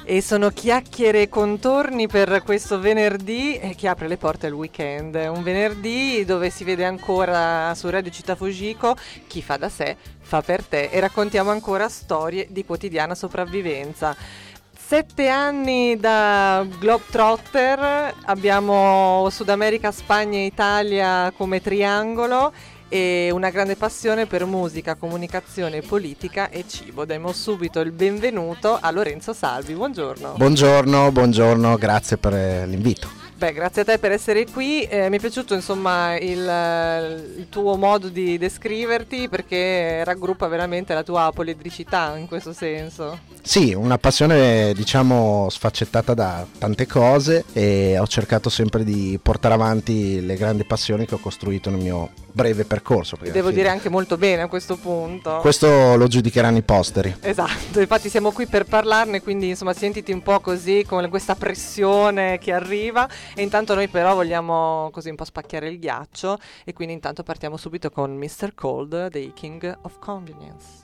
E sono chiacchiere e contorni per questo venerdì che apre le porte al weekend. Un venerdì dove si vede ancora su Radio Città Fujiko chi fa da sé, fa per te, e raccontiamo ancora storie di quotidiana sopravvivenza. 7 anni da Globetrotter, abbiamo Sud America, Spagna e Italia come triangolo e una grande passione per musica, comunicazione, politica e cibo. Diamo subito il benvenuto a Lorenzo Salvi. Buongiorno. Buongiorno, grazie per l'invito. Beh, grazie a te per essere qui. Mi è piaciuto insomma il tuo modo di descriverti, perché raggruppa veramente la tua poliedricità in questo senso. Sì, una passione diciamo sfaccettata da tante cose, e ho cercato sempre di portare avanti le grandi passioni che ho costruito nel mio breve percorso. Devo dire anche molto bene a questo punto. Questo lo giudicheranno i posteri. Esatto, infatti siamo qui per parlarne, quindi insomma sentiti un po' così con questa pressione che arriva, e intanto noi però vogliamo così un po' spacchiare il ghiaccio, e quindi intanto partiamo subito con Mr. Cold dei King of Convenience.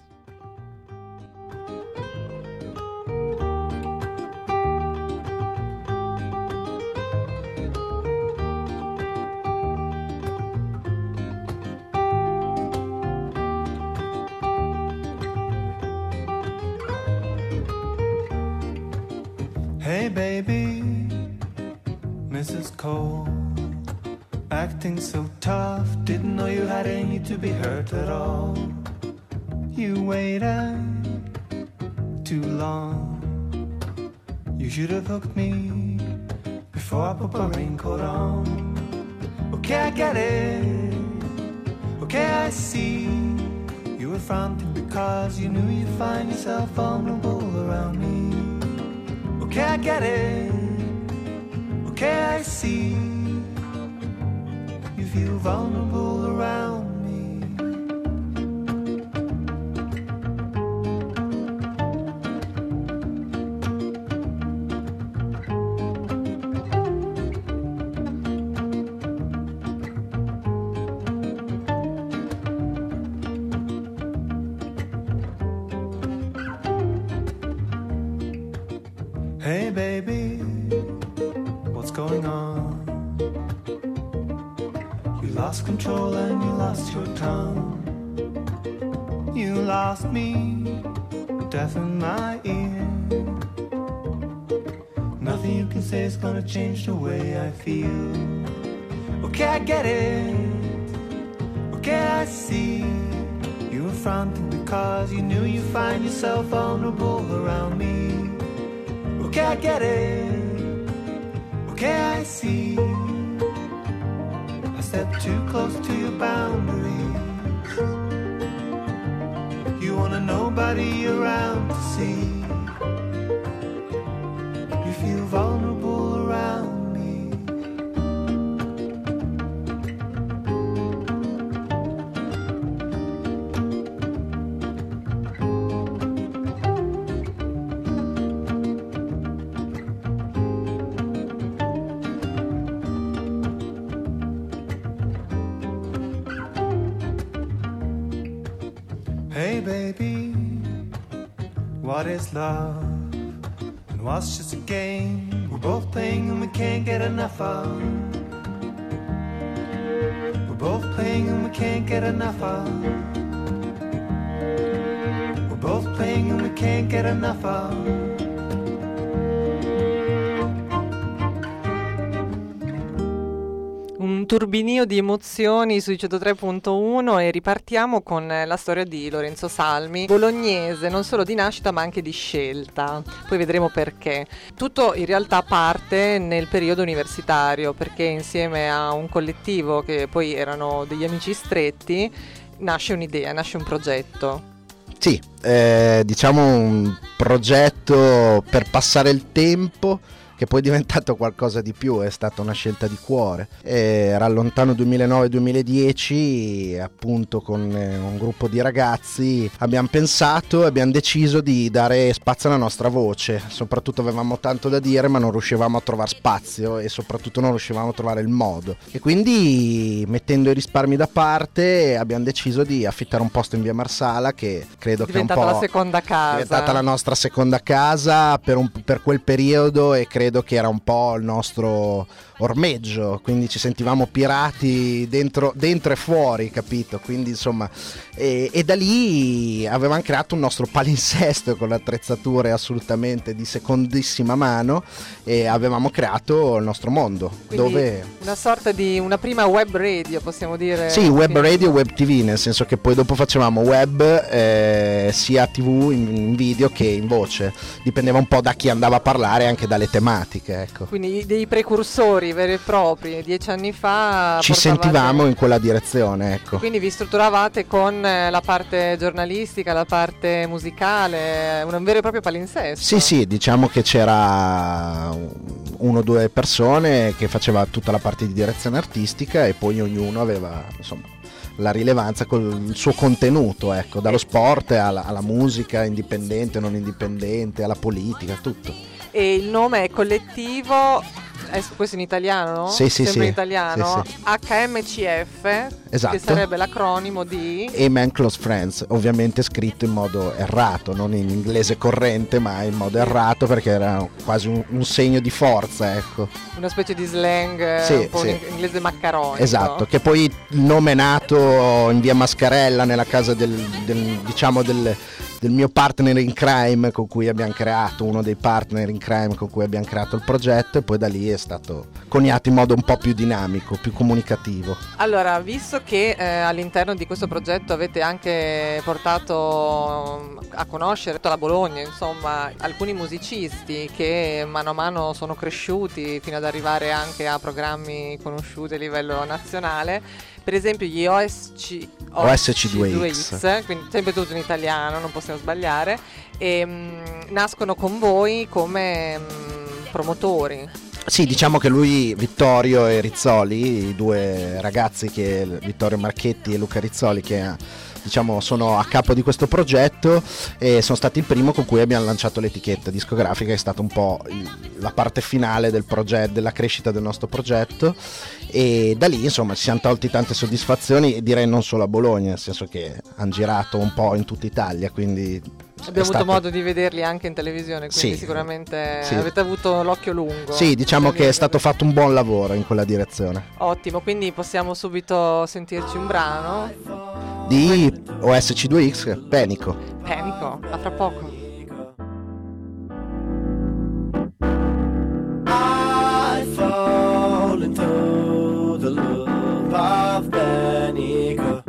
Hey baby, Mrs. Cole, acting so tough, didn't know you had any to be hurt at all. You waited too long, you should have hooked me before I put my raincoat on. Okay, I get it, okay, I see, you were fronting because you knew you'd find yourself vulnerable around me. Okay, I get it, okay, I see, you feel vulnerable around me. Hey baby, what's going on? You lost control and you lost your tongue. You lost me, deaf in my ear. Nothing you can say is gonna change the way I feel. Okay, I get it, okay, I see, you were fronting because you knew you'd find yourself vulnerable around me. Okay, I get it, okay, I see, I stepped too close to your boundaries. You want nobody around to see, you feel vulnerable around me. Hey baby, what is love? And what's just a game we're both playing and we can't get enough of? We're both playing and we can't get enough of. We're both playing and we can't get enough of. Un turbinio di emozioni sui 103.1, e ripartiamo con la storia di Lorenzo Salmi, bolognese non solo di nascita ma anche di scelta, poi vedremo perché. Tutto in realtà parte nel periodo universitario, perché insieme a un collettivo che poi erano degli amici stretti nasce un'idea, nasce un progetto. Sì, diciamo un progetto per passare il tempo che poi è diventato qualcosa di più, è stata una scelta di cuore. Era lontano 2009-2010, appunto con un gruppo di ragazzi abbiamo pensato e abbiamo deciso di dare spazio alla nostra voce, soprattutto avevamo tanto da dire ma non riuscivamo a trovare spazio e soprattutto non riuscivamo a trovare il modo, e quindi mettendo i risparmi da parte abbiamo deciso di affittare un posto in via Marsala, che credo che è un po' la seconda casa, è diventata la nostra seconda casa per quel periodo, e credo che era un po' il nostro ormeggio, quindi ci sentivamo pirati dentro e fuori, capito? Quindi insomma, e da lì avevamo creato un nostro palinsesto con attrezzature assolutamente di secondissima mano, e avevamo creato il nostro mondo. Quindi dove una sorta di una prima web radio, possiamo dire. Sì, web radio e web tv, nel senso che poi dopo facevamo web sia tv in video che in voce, dipendeva un po' da chi andava a parlare, anche dalle tematiche, ecco. Quindi dei precursori veri e propri. 10 anni fa ci sentivamo in quella direzione, ecco. Quindi vi strutturavate con la parte giornalistica, la parte musicale, un vero e proprio palinsesto. Sì, diciamo che c'era uno o due persone che faceva tutta la parte di direzione artistica, e poi ognuno aveva, insomma, la rilevanza con il suo contenuto, ecco, dallo sport alla musica indipendente, non indipendente, alla politica, tutto. E il nome è collettivo, questo in italiano, no? Sì, sempre in italiano, sì. HMCF, esatto, che sarebbe l'acronimo di Amen Close Friends, ovviamente scritto in modo errato, non in inglese corrente ma in modo errato, perché era quasi un segno di forza, ecco. Una specie di slang, sì, un po' sì. in inglese maccaronico. Esatto, che poi il nome è nato in via Mascarella, nella casa del mio partner in crime con cui abbiamo creato, uno dei partner in crime con cui abbiamo creato il progetto, e poi da lì è stato coniato in modo un po' più dinamico, più comunicativo. Allora, visto che all'interno di questo progetto avete anche portato a conoscere la Bologna, insomma, alcuni musicisti che mano a mano sono cresciuti fino ad arrivare anche a programmi conosciuti a livello nazionale, per esempio gli OSC2X, quindi sempre tutto in italiano, non possiamo sbagliare, e nascono con voi come promotori. Sì, diciamo che lui, Vittorio e Rizzoli, i due ragazzi, Vittorio Marchetti e Luca Rizzoli, che diciamo sono a capo di questo progetto, e sono stati il primo con cui abbiamo lanciato l'etichetta discografica, è stata un po' la parte finale del progetto, della crescita del nostro progetto, e da lì insomma ci siamo tolti tante soddisfazioni, e direi non solo a Bologna, nel senso che hanno girato un po' in tutta Italia, quindi abbiamo avuto modo di vederli anche in televisione, quindi sì, sicuramente sì, avete avuto l'occhio lungo. Sì, diciamo che è stato fatto un buon lavoro in quella direzione. Ottimo, quindi possiamo subito sentirci un brano di OSC2X, Panico, a fra poco. I fall into the loop of Panico.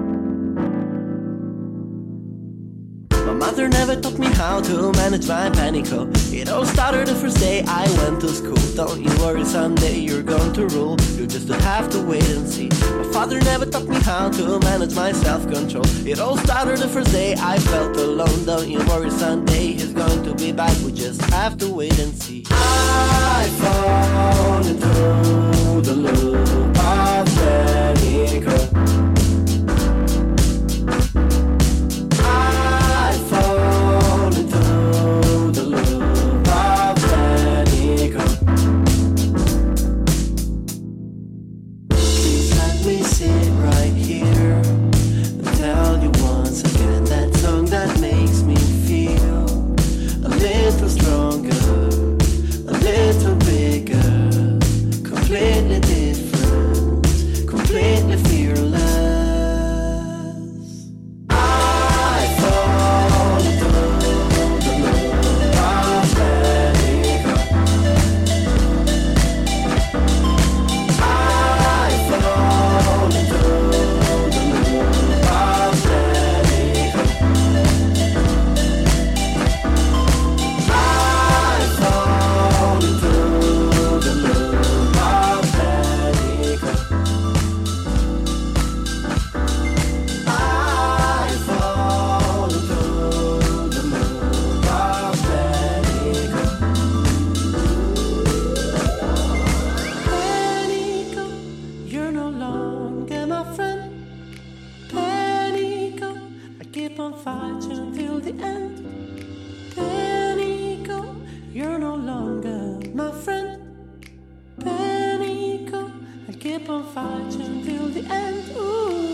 My mother never taught me how to manage my panico. It all started the first day I went to school. Don't you worry, someday you're going to rule. You just have to wait and see. My father never taught me how to manage my self-control. It all started the first day I felt alone. Don't you worry, someday he's going to be back. We just have to wait and see. I fall into the loop of panico. Stronger, a little bigger, completely different. longer, my friend. Panico, I'll keep on fighting till the end. Ooh.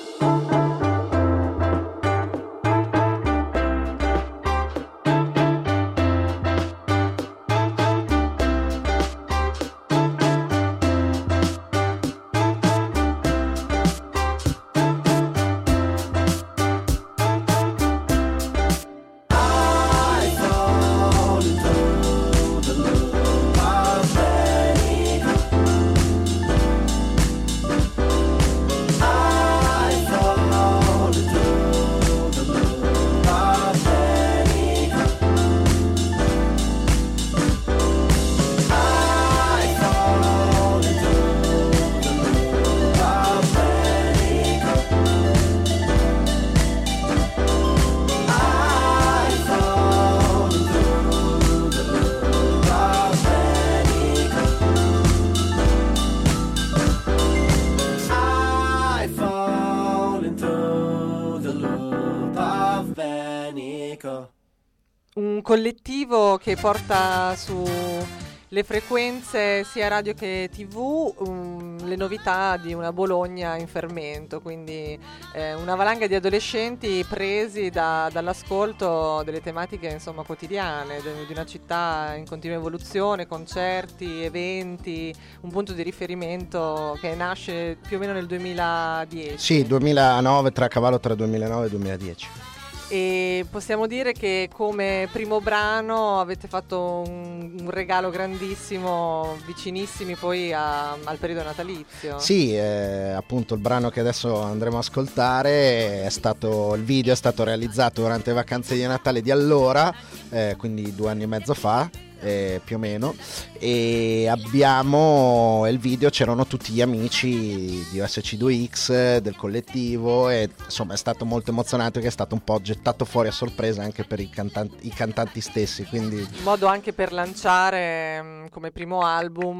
Un collettivo che porta su le frequenze sia radio che TV, le novità di una Bologna in fermento, quindi una valanga di adolescenti presi dall'ascolto delle tematiche insomma quotidiane di una città in continua evoluzione, concerti, eventi, un punto di riferimento che nasce più o meno nel 2010. Sì, 2009, tra cavallo tra 2009 e 2010. E possiamo dire che come primo brano avete fatto un regalo grandissimo, vicinissimi poi al periodo natalizio. Sì, appunto il brano che adesso andremo a ascoltare il video è stato realizzato durante le vacanze di Natale di allora, quindi 2 anni e mezzo fa. Più o meno, e abbiamo il video, c'erano tutti gli amici di OSC2X del collettivo e insomma è stato molto emozionante, che è stato un po' gettato fuori a sorpresa anche per i cantanti stessi, quindi un modo anche per lanciare come primo album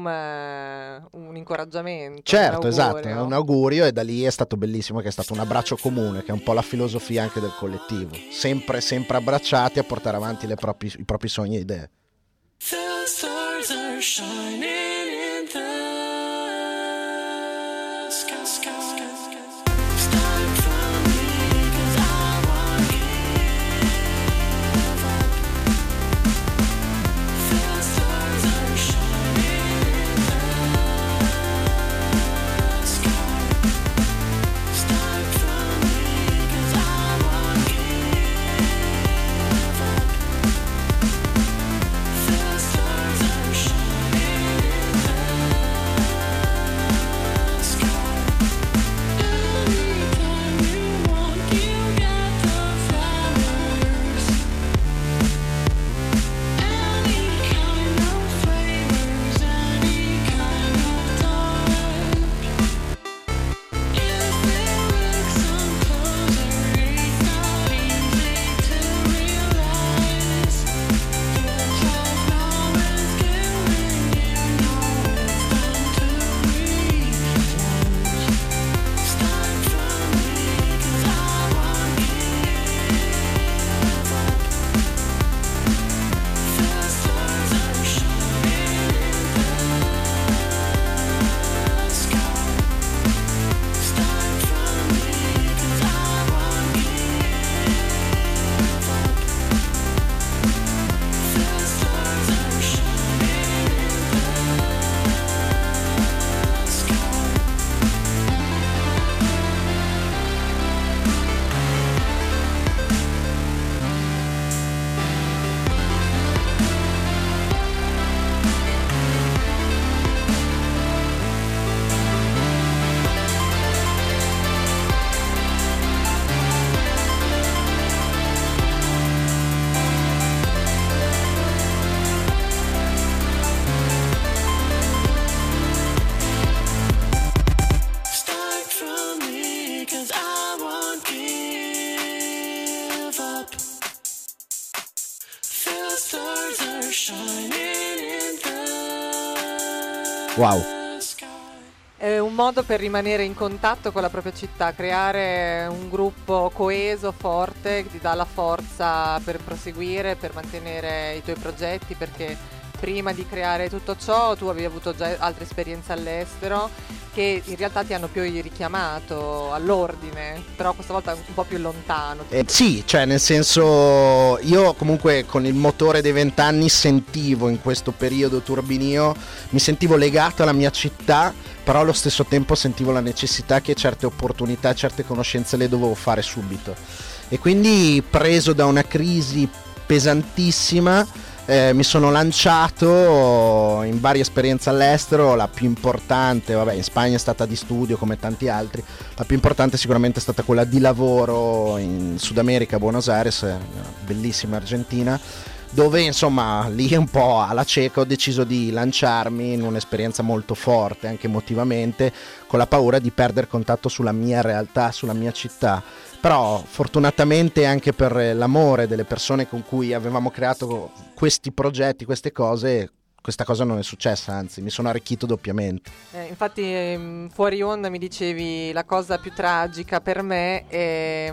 un incoraggiamento, certo, un augurio. Esatto, un augurio, e da lì è stato bellissimo che è stato un abbraccio comune, che è un po' la filosofia anche del collettivo, sempre abbracciati a portare avanti i propri sogni e idee. The stars are shining in the sky. Start from me, 'cause I won't give up. The stars are shining in the sky. Start from me, 'cause I won't give up. The stars are shining in the Wow. È un modo per rimanere in contatto con la propria città, creare un gruppo coeso, forte, che ti dà la forza per proseguire, per mantenere i tuoi progetti, perché prima di creare tutto ciò tu avevi avuto già altre esperienze all'estero che in realtà ti hanno più richiamato all'ordine, però questa volta un po' più lontano. Sì, cioè nel senso, io comunque con il motore dei 20 anni sentivo in questo periodo turbinio, mi sentivo legato alla mia città, però allo stesso tempo sentivo la necessità che certe opportunità, certe conoscenze le dovevo fare subito. E quindi, preso da una crisi pesantissima, mi sono lanciato in varie esperienze all'estero. La più importante, vabbè, in Spagna è stata di studio come tanti altri, la più importante sicuramente è stata quella di lavoro in Sud America, a Buenos Aires, bellissima Argentina, dove insomma lì un po' alla cieca ho deciso di lanciarmi in un'esperienza molto forte anche emotivamente, con la paura di perdere contatto sulla mia realtà, sulla mia città. Però fortunatamente anche per l'amore delle persone con cui avevamo creato questi progetti, queste cose, questa cosa non è successa, anzi mi sono arricchito doppiamente. Infatti fuori onda mi dicevi la cosa più tragica per me è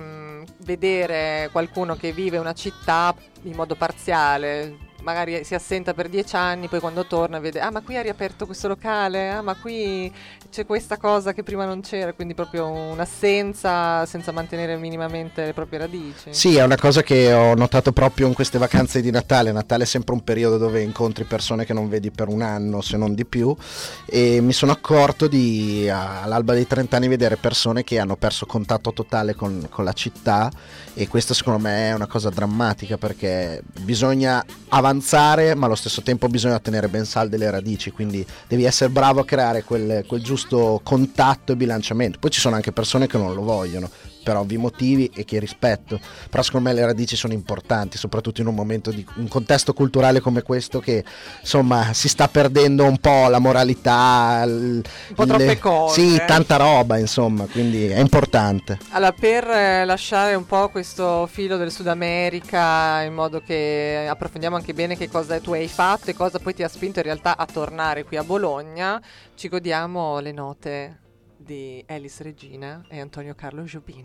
vedere qualcuno che vive una città in modo parziale, magari si assenta per 10 anni, poi quando torna vede ma qui ha riaperto questo locale, ma qui c'è questa cosa che prima non c'era, quindi proprio un'assenza senza mantenere minimamente le proprie radici. Sì, è una cosa che ho notato proprio in queste vacanze di Natale. Natale è sempre un periodo dove incontri persone che non vedi per un anno, se non di più, e mi sono accorto di all'alba dei 30 anni vedere persone che hanno perso contatto totale con la città, e questo secondo me è una cosa drammatica, perché bisogna avanzare ma allo stesso tempo bisogna tenere ben salde le radici, quindi devi essere bravo a creare quel giusto contatto e bilanciamento. Poi ci sono anche persone che non lo vogliono per ovvi motivi e che rispetto, però secondo me le radici sono importanti, soprattutto in un momento di un contesto culturale come questo, che insomma si sta perdendo un po' la moralità, un po' troppe cose. Sì, tanta roba insomma, quindi è importante. Allora, per lasciare un po' questo filo del Sud America, in modo che approfondiamo anche bene che cosa tu hai fatto e cosa poi ti ha spinto in realtà a tornare qui a Bologna, ci godiamo le note di Elis Regina e Antonio Carlo Jobim.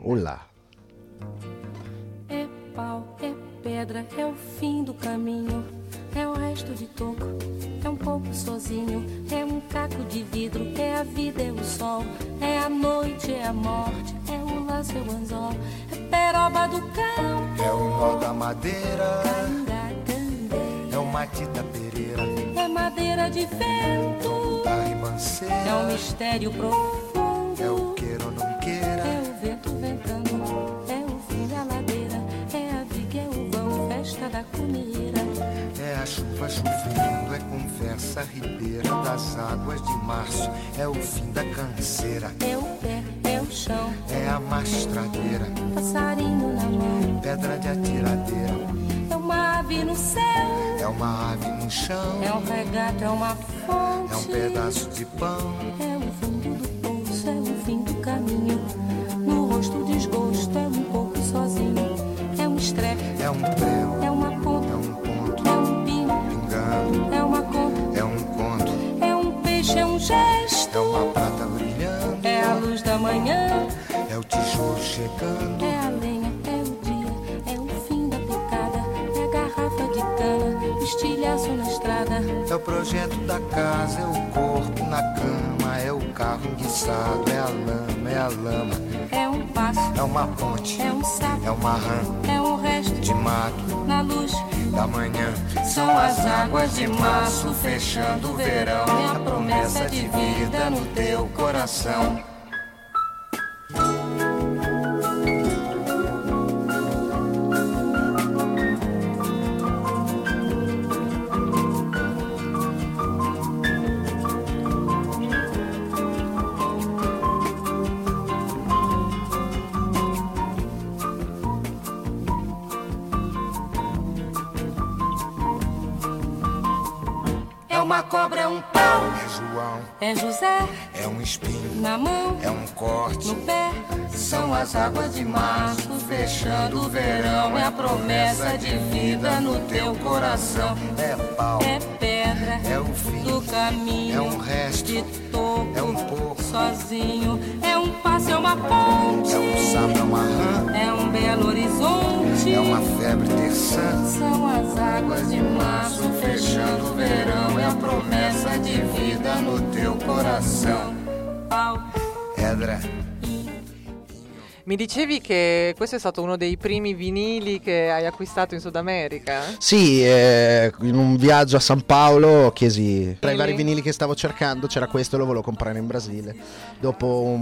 É pau, é pedra, é o fim do caminho, é o resto de toco, é um pouco sozinho, é um caco de vidro, é a vida, é o sol, é a noite, é a morte, é o laço, é o anzol, é peroba do campo, É o nó da madeira, Cangá, é o matita pereira, é madeira de vento, da é um ribanceira, mistério profundo, é o queira ou não queira, é o vento ventando, é o fim da ladeira, é a viga, é o vão, festa da cuneira, é a chuva chovendo, é conversa ribeira das águas de março, é o fim da canseira, é o pé, é o chão, é a mastradeira, passarinho na mão, pedra de atiradeira, é uma ave no céu, é uma ave no chão, é um regato, é uma fonte, é um pedaço de pão, é o fundo do poço, é o fim do caminho, no rosto desgosto, é um pouco sozinho, é um estrepe, é um prego, é uma ponta, é um ponto, é um pino, pingando, é uma conta, é um conto, é um peixe, é um gesto, é uma prata brilhando, é a luz da manhã, é o tijolo chegando, é a lenha, é o dia, é o fim da picada, é a garrafa de cana, estilhaço na estrada, é o projeto da casa, é o corpo na cama, é o carro enguiçado, é a lama, é a lama, é um passo, é uma ponte, é um sapo, é uma rã é um resto de mato na luz, da manhã. são as águas de março fechando o verão, é a promessa de vida no teu coração. É uma cobra, é um pau, É João, é José é um espinho, na mão, é um corte, no pé, são as águas de março fechando o verão, é a promessa de vida no teu coração, é pau, é pedra é o fim, do caminho, é um resto, de toco, é um pouco, sozinho, é um passo, é uma uma ponte, é samba, é uma rã, é Belo Horizonte, é uma febre terçã. São as águas de março fechando o verão, é a promessa de vida no teu coração. Edra. Mi dicevi che questo è stato uno dei primi vinili che hai acquistato in Sud America? Sì, in un viaggio a San Paolo chiesi tra i vari vinili che stavo cercando, c'era questo e lo volevo comprare in Brasile. Dopo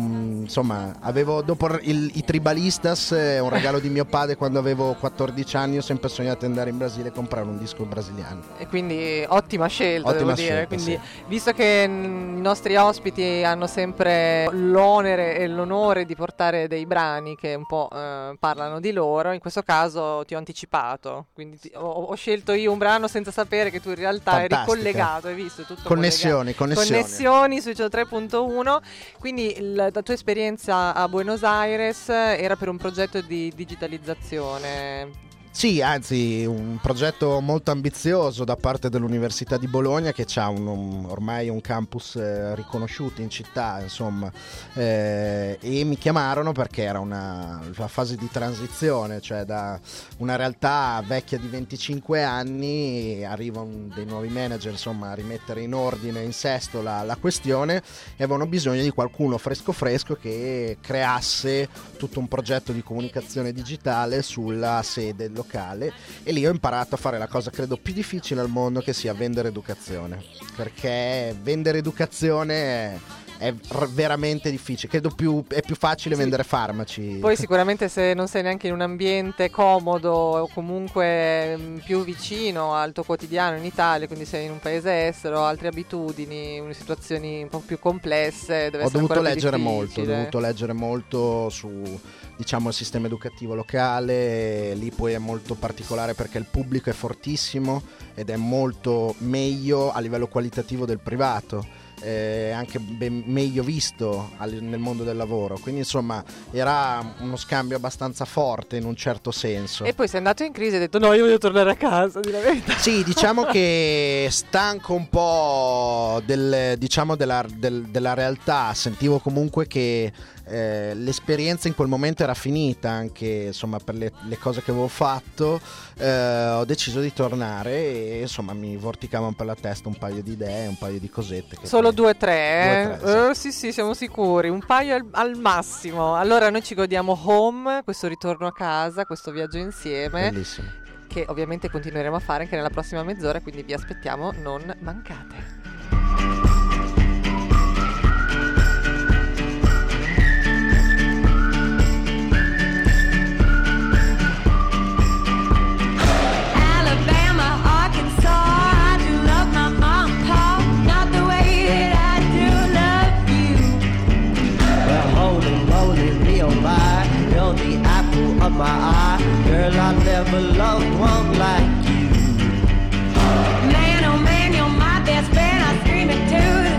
i Tribalistas, un regalo di mio padre quando avevo 14 anni, ho sempre sognato di andare in Brasile e comprare un disco brasiliano. E quindi ottima scelta, devo dire. Scelta, quindi, sì. Visto che i nostri ospiti hanno sempre l'onere e l'onore di portare dei brani che un po' parlano di loro, in questo caso ti ho anticipato, quindi ho scelto io un brano senza sapere che tu in realtà eri collegato, hai visto tutto connessioni sui 3.1. Quindi la tua esperienza a Buenos Aires era per un progetto di digitalizzazione. Sì, anzi un progetto molto ambizioso da parte dell'Università di Bologna, che ha ormai un campus riconosciuto in città, insomma, e mi chiamarono perché era una fase di transizione, cioè da una realtà vecchia di 25 anni arrivano dei nuovi manager, insomma, a rimettere in ordine, in sesto la questione, e avevano bisogno di qualcuno fresco che creasse tutto un progetto di comunicazione digitale sulla sede locale, e lì ho imparato a fare la cosa credo più difficile al mondo, che sia vendere educazione, perché vendere educazione è veramente difficile, credo è più facile vendere farmaci. Poi sicuramente se non sei neanche in un ambiente comodo o comunque più vicino al tuo quotidiano in Italia, quindi sei in un paese estero, altre abitudini, situazioni un po' più complesse, ho dovuto leggere molto su, diciamo, il sistema educativo locale. Lì poi è molto particolare perché il pubblico è fortissimo ed è molto meglio a livello qualitativo del privato, anche meglio visto nel mondo del lavoro, quindi insomma era uno scambio abbastanza forte in un certo senso. E poi sei andato in crisi e hai detto no, io voglio tornare a casa, di la verità. Sì, diciamo che stanco un po' della realtà, sentivo comunque che l'esperienza in quel momento era finita, anche insomma per le cose che avevo fatto. Ho deciso di tornare e insomma mi vorticavano per la testa un paio di idee, un paio di cosette che solo 2-3, sì. Sì, siamo sicuri, un paio al massimo. Allora noi ci godiamo Home, questo ritorno a casa, questo viaggio insieme. Bellissimo. Che ovviamente continueremo a fare anche nella prossima mezz'ora, quindi vi aspettiamo, non mancate. Of my eye, girl, I never loved one like you. Man, oh man, you're my best friend. I scream it to the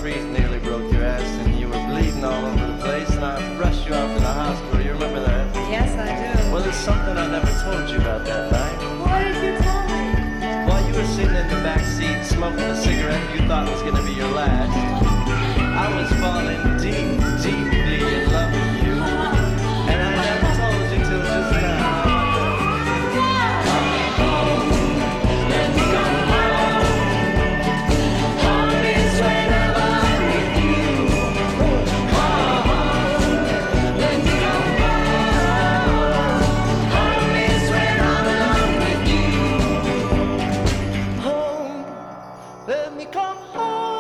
street, nearly broke your ass, and you were bleeding all over the place, and I rushed you off to the hospital. You remember that? Yes, I do. Well, there's something I never told you about that night. What did you tell me? While you were sitting in the back seat smoking a cigarette you thought was going to be your last, I was falling deep, deeply in love with you, and I never told you till just now. Let me come home.